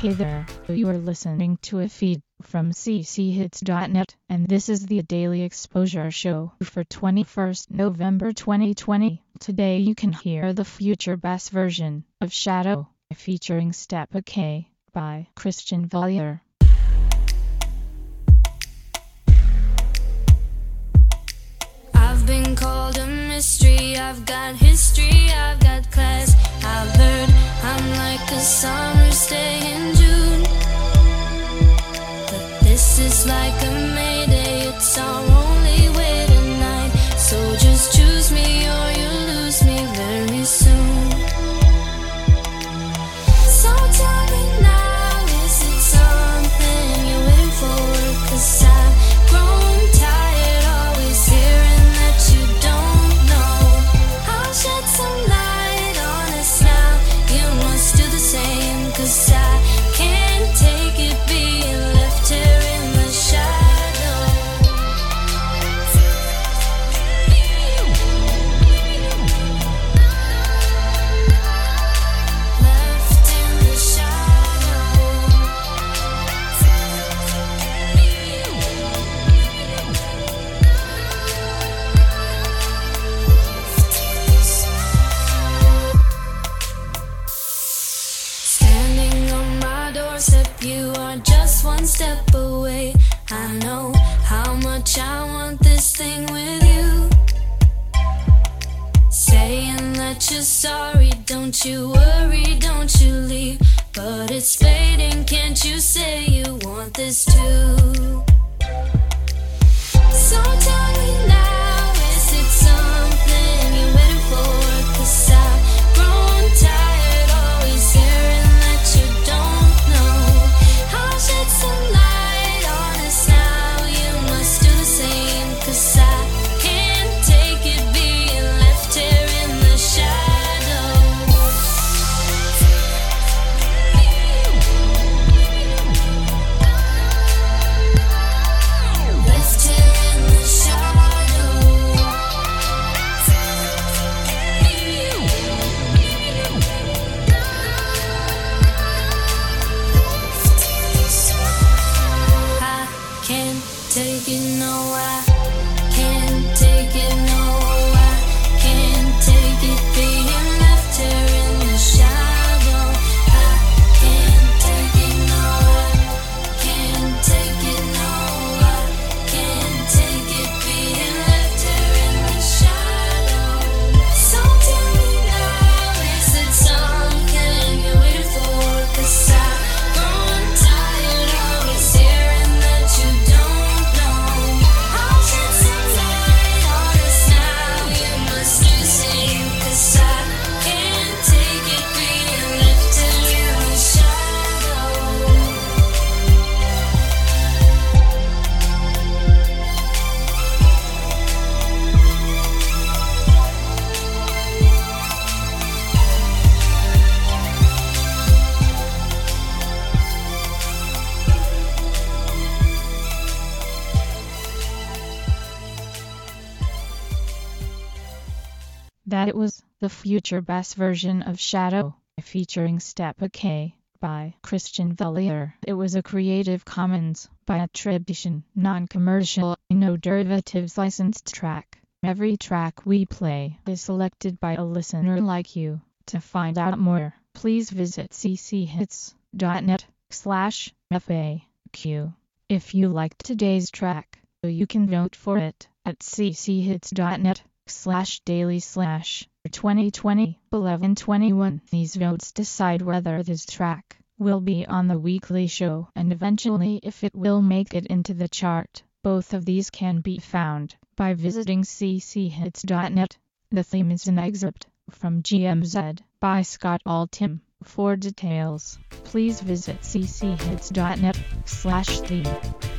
Hey there, you are listening to a feed from cchits.net, and this is the Daily Exposure Show for 21st November 2020. Today you can hear the future bass version of Shadow, featuring Step OK by Christian Valier. I've been called a mystery, I've got history, I've got class. I've heard I'm like a summer's day in June, but this is like a Mayday, it's our only way tonight. So just choose me or you'll lose me very soon. So tell me now, is it something you're waiting for? 'Cause I've grown tired always hearing that you don't know. I'll shed some light on us now, you must do the same. 'Cause I can't take it being left here in the shadow. Left in the shadow. Standing on my doorstep, you are just one step away. I know how much I want this thing with you. Saying that you're sorry, don't you worry, don't you leave. But it's fading, can't you say you want this too? So tell me now, is it something you're waiting for? 'Cause I've grown tired always hearing that you don't know. I'll shed some light on us now, you must do the same. 'Cause I can't take it being left here in the shadow. Left here in the shadow. I can't take it, no, I can't take it, no, I can't take it being left here in the shadow. I can't take it, no, I can't take it, no, I can't take it being left here in the shadow. So tell me now, is it something you're waiting for? 'Cause I've grown tired always hearing that you don't know. I'll shed some light on us now, you must do the same. 'Cause I can't take it being left here in the shadow. That it was the future bass version of Shadow, featuring Step OK by Christian Valier. It was a Creative Commons by attribution, non-commercial, no derivatives licensed track. Every track we play is selected by a listener like you. To find out more, please visit cchits.net/FAQ. If you liked today's track, you can vote for it at cchits.net/daily/2020-1121. These votes decide whether this track will be on the weekly show and eventually if it will make it into the chart. Both of these can be found by visiting cchits.net. The theme is an excerpt from GMZ by Scott Altham. For details, please visit cchits.net/theme.